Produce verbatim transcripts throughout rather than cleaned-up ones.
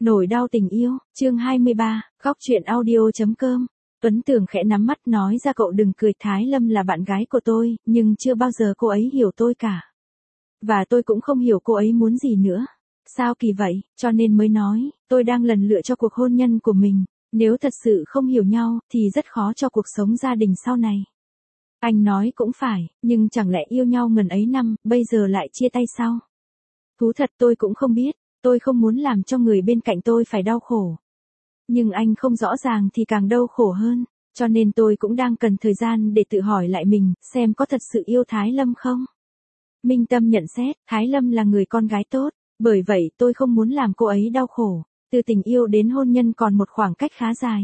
Nỗi đau tình yêu, chương hai mươi ba, góc truyện audio.com. Tuấn Tường khẽ nắm mắt nói ra cậu đừng cười, Thái Lâm là bạn gái của tôi, nhưng chưa bao giờ cô ấy hiểu tôi cả. Và tôi cũng không hiểu cô ấy muốn gì nữa. Sao kỳ vậy, cho nên mới nói, tôi đang lần lựa cho cuộc hôn nhân của mình. Nếu thật sự không hiểu nhau, thì rất khó cho cuộc sống gia đình sau này. Anh nói cũng phải, nhưng chẳng lẽ yêu nhau ngần ấy năm, bây giờ lại chia tay sao? Thú thật tôi cũng không biết, tôi không muốn làm cho người bên cạnh tôi phải đau khổ. Nhưng anh không rõ ràng thì càng đau khổ hơn, cho nên tôi cũng đang cần thời gian để tự hỏi lại mình, xem có thật sự yêu Thái Lâm không? Minh Tâm nhận xét, Thái Lâm là người con gái tốt, bởi vậy tôi không muốn làm cô ấy đau khổ. Từ tình yêu đến hôn nhân còn một khoảng cách khá dài.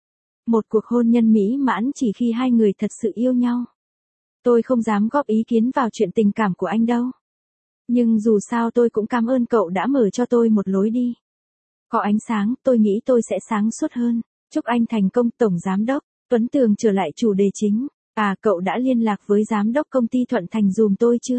Một cuộc hôn nhân mỹ mãn chỉ khi hai người thật sự yêu nhau. Tôi không dám góp ý kiến vào chuyện tình cảm của anh đâu. Nhưng dù sao tôi cũng cảm ơn cậu đã mở cho tôi một lối đi. Có ánh sáng, tôi nghĩ tôi sẽ sáng suốt hơn. Chúc anh thành công, Tổng Giám đốc. Tuấn Tường trở lại chủ đề chính. À, cậu đã liên lạc với Giám đốc công ty Thuận Thành dùm tôi chưa?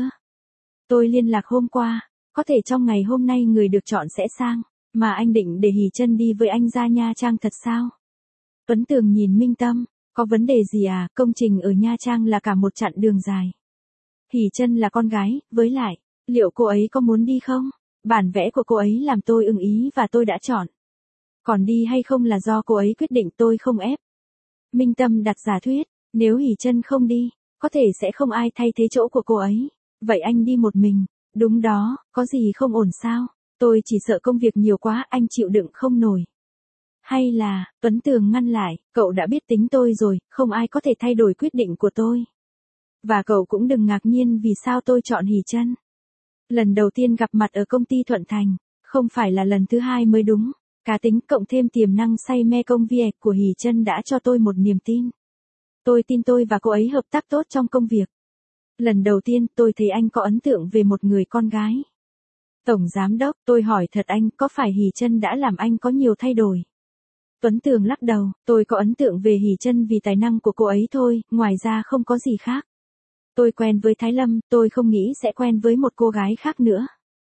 Tôi liên lạc hôm qua. Có thể trong ngày hôm nay người được chọn sẽ sang. Mà anh định để Hỷ Chân đi với anh ra Nha Trang thật sao? Tuấn Tường nhìn Minh Tâm. Có vấn đề gì à, công trình ở Nha Trang là cả một chặng đường dài. Hỷ Chân là con gái, với lại, liệu cô ấy có muốn đi không? Bản vẽ của cô ấy làm tôi ưng ý và tôi đã chọn. Còn đi hay không là do cô ấy quyết định, tôi không ép. Minh Tâm đặt giả thuyết, nếu Hỷ Chân không đi, có thể sẽ không ai thay thế chỗ của cô ấy. Vậy anh đi một mình. Đúng đó, có gì không ổn sao? Tôi chỉ sợ công việc nhiều quá, anh chịu đựng không nổi. Hay là, Tuấn Tường ngăn lại, cậu đã biết tính tôi rồi, không ai có thể thay đổi quyết định của tôi. Và cậu cũng đừng ngạc nhiên vì sao tôi chọn Hỷ Chân. Lần đầu tiên gặp mặt ở công ty Thuận Thành, không phải là lần thứ hai mới đúng. Cá tính cộng thêm tiềm năng say mê công việc của Hỷ Chân đã cho tôi một niềm tin. Tôi tin tôi và cô ấy hợp tác tốt trong công việc. Lần đầu tiên tôi thấy anh có ấn tượng về một người con gái. Tổng Giám đốc, tôi hỏi thật anh, có phải Hỷ Chân đã làm anh có nhiều thay đổi? Tuấn Tường lắc đầu, tôi có ấn tượng về Hỷ Chân vì tài năng của cô ấy thôi, ngoài ra không có gì khác. Tôi quen với Thái Lâm, tôi không nghĩ sẽ quen với một cô gái khác nữa.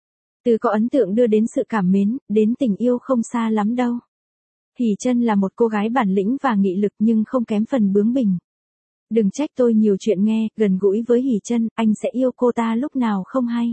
Từ có ấn tượng đưa đến sự cảm mến, đến tình yêu không xa lắm đâu. Hỷ Chân là một cô gái bản lĩnh và nghị lực nhưng không kém phần bướng bỉnh. Đừng trách tôi nhiều chuyện nghe, gần gũi với Hỷ Chân, anh sẽ yêu cô ta lúc nào không hay.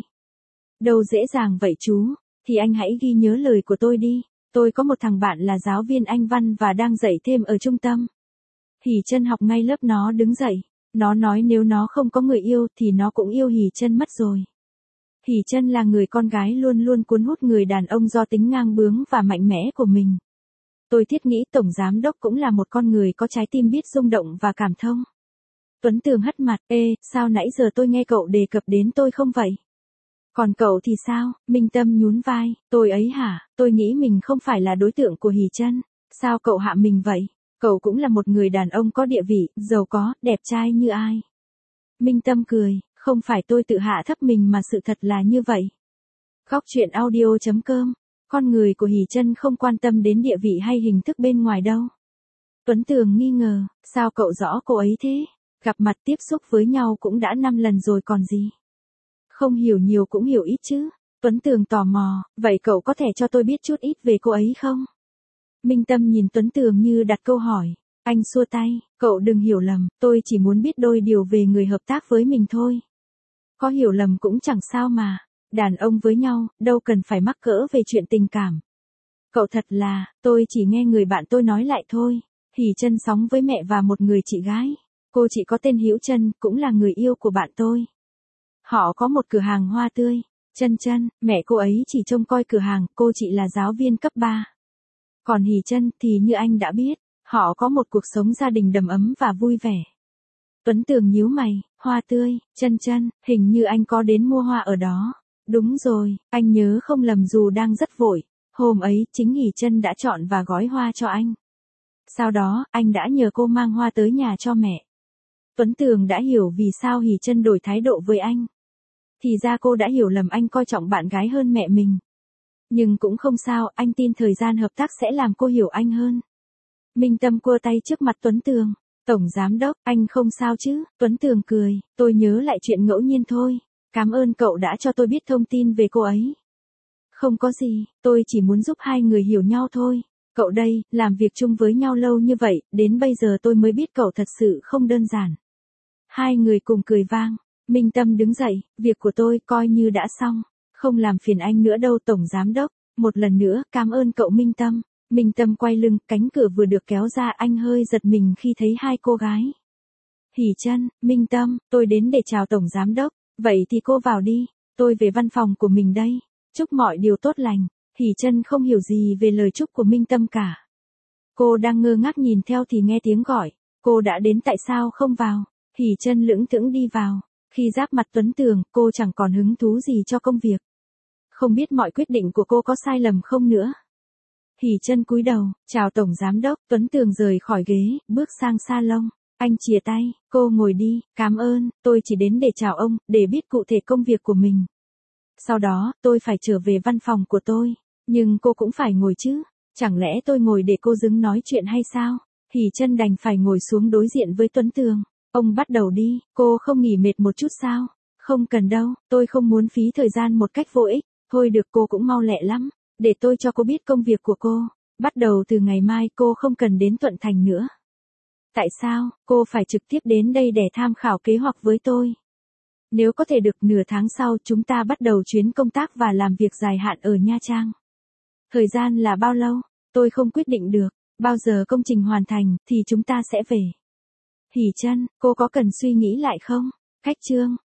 Đâu dễ dàng vậy chú, thì anh hãy ghi nhớ lời của tôi đi. Tôi có một thằng bạn là giáo viên Anh văn và đang dạy thêm ở trung tâm. Hỷ Chân học ngay lớp nó đứng dậy. Nó nói nếu nó không có người yêu thì nó cũng yêu Hỷ Chân mất rồi. Hỷ Chân là người con gái luôn luôn cuốn hút người đàn ông do tính ngang bướng và mạnh mẽ của mình. Tôi thiết nghĩ Tổng Giám đốc cũng là một con người có trái tim biết rung động và cảm thông. Tuấn Tường hất mặt, ê, sao nãy giờ tôi nghe cậu đề cập đến tôi không vậy? Còn cậu thì sao? Minh Tâm nhún vai, tôi ấy hả, tôi nghĩ mình không phải là đối tượng của Hỷ Chân. Sao cậu hạ mình vậy? Cậu cũng là một người đàn ông có địa vị, giàu có, đẹp trai như ai. Minh Tâm cười, không phải tôi tự hạ thấp mình mà sự thật là như vậy. Góc truyện audio.com, con người của Hỷ Chân không quan tâm đến địa vị hay hình thức bên ngoài đâu. Tuấn Tường nghi ngờ, sao cậu rõ cô ấy thế? Gặp mặt tiếp xúc với nhau cũng đã năm lần rồi còn gì. Không hiểu nhiều cũng hiểu ít chứ. Tuấn Tường tò mò, vậy cậu có thể cho tôi biết chút ít về cô ấy không? Minh Tâm nhìn Tuấn Tường như đặt câu hỏi. Anh xua tay, cậu đừng hiểu lầm, tôi chỉ muốn biết đôi điều về người hợp tác với mình thôi. Có hiểu lầm cũng chẳng sao mà. Đàn ông với nhau, đâu cần phải mắc cỡ về chuyện tình cảm. Cậu thật là, tôi chỉ nghe người bạn tôi nói lại thôi. Hỷ Chân sống với mẹ và một người chị gái. Cô chị có tên Hữu Chân, cũng là người yêu của bạn tôi. Họ có một cửa hàng hoa tươi. Chân Chân, mẹ cô ấy chỉ trông coi cửa hàng, cô chị là giáo viên cấp ba. Còn Hỷ Chân thì như anh đã biết, họ có một cuộc sống gia đình đầm ấm và vui vẻ. Tuấn Tường nhíu mày, hoa tươi, Chân Chân, hình như anh có đến mua hoa ở đó. Đúng rồi, anh nhớ không lầm dù đang rất vội. Hôm ấy, chính Hỷ Chân đã chọn và gói hoa cho anh. Sau đó, anh đã nhờ cô mang hoa tới nhà cho mẹ. Tuấn Tường đã hiểu vì sao Hỷ Chân đổi thái độ với anh. Thì ra cô đã hiểu lầm anh coi trọng bạn gái hơn mẹ mình. Nhưng cũng không sao, anh tin thời gian hợp tác sẽ làm cô hiểu anh hơn. Minh Tâm cua tay trước mặt Tuấn Tường. Tổng Giám đốc, anh không sao chứ? Tuấn Tường cười, tôi nhớ lại chuyện ngẫu nhiên thôi. Cảm ơn cậu đã cho tôi biết thông tin về cô ấy. Không có gì, tôi chỉ muốn giúp hai người hiểu nhau thôi. Cậu đây, làm việc chung với nhau lâu như vậy, đến bây giờ tôi mới biết cậu thật sự không đơn giản. Hai người cùng cười vang. Minh Tâm đứng dậy, việc của tôi coi như đã xong. Không làm phiền anh nữa đâu Tổng Giám Đốc. Một lần nữa, cảm ơn cậu Minh Tâm. Minh Tâm quay lưng, cánh cửa vừa được kéo ra anh hơi giật mình khi thấy hai cô gái. Hỉ Trân, Minh Tâm, tôi đến để chào Tổng Giám Đốc. Vậy thì cô vào đi, tôi về văn phòng của mình đây. Chúc mọi điều tốt lành. Hỉ Trân không hiểu gì về lời chúc của Minh Tâm cả. Cô đang ngơ ngác nhìn theo thì nghe tiếng gọi. Cô đã đến tại sao không vào? Hỉ Trân lững thững đi vào. Khi giáp mặt Tuấn Tường, cô chẳng còn hứng thú gì cho công việc. Không biết mọi quyết định của cô có sai lầm không nữa. Hỉ Trân cúi đầu, chào Tổng Giám Đốc. Tuấn Tường rời khỏi ghế, bước sang salon. Anh chìa tay, cô ngồi đi, cảm ơn, tôi chỉ đến để chào ông, để biết cụ thể công việc của mình. Sau đó, tôi phải trở về văn phòng của tôi. Nhưng cô cũng phải ngồi chứ. Chẳng lẽ tôi ngồi để cô dứng nói chuyện hay sao? Hỉ Trân đành phải ngồi xuống đối diện với Tuấn Tường. Ông bắt đầu đi, cô không nghỉ mệt một chút sao? Không cần đâu, tôi không muốn phí thời gian một cách vô ích. Thôi được cô cũng mau lẹ lắm. Để tôi cho cô biết công việc của cô. Bắt đầu từ ngày mai cô không cần đến Thuận Thành nữa. Tại sao, cô phải trực tiếp đến đây để tham khảo kế hoạch với tôi? Nếu có thể được nửa tháng sau chúng ta bắt đầu chuyến công tác và làm việc dài hạn ở Nha Trang. Thời gian là bao lâu? Tôi không quyết định được. Bao giờ công trình hoàn thành thì chúng ta sẽ về. Hỉ Trân, cô có cần suy nghĩ lại không? Khách trương,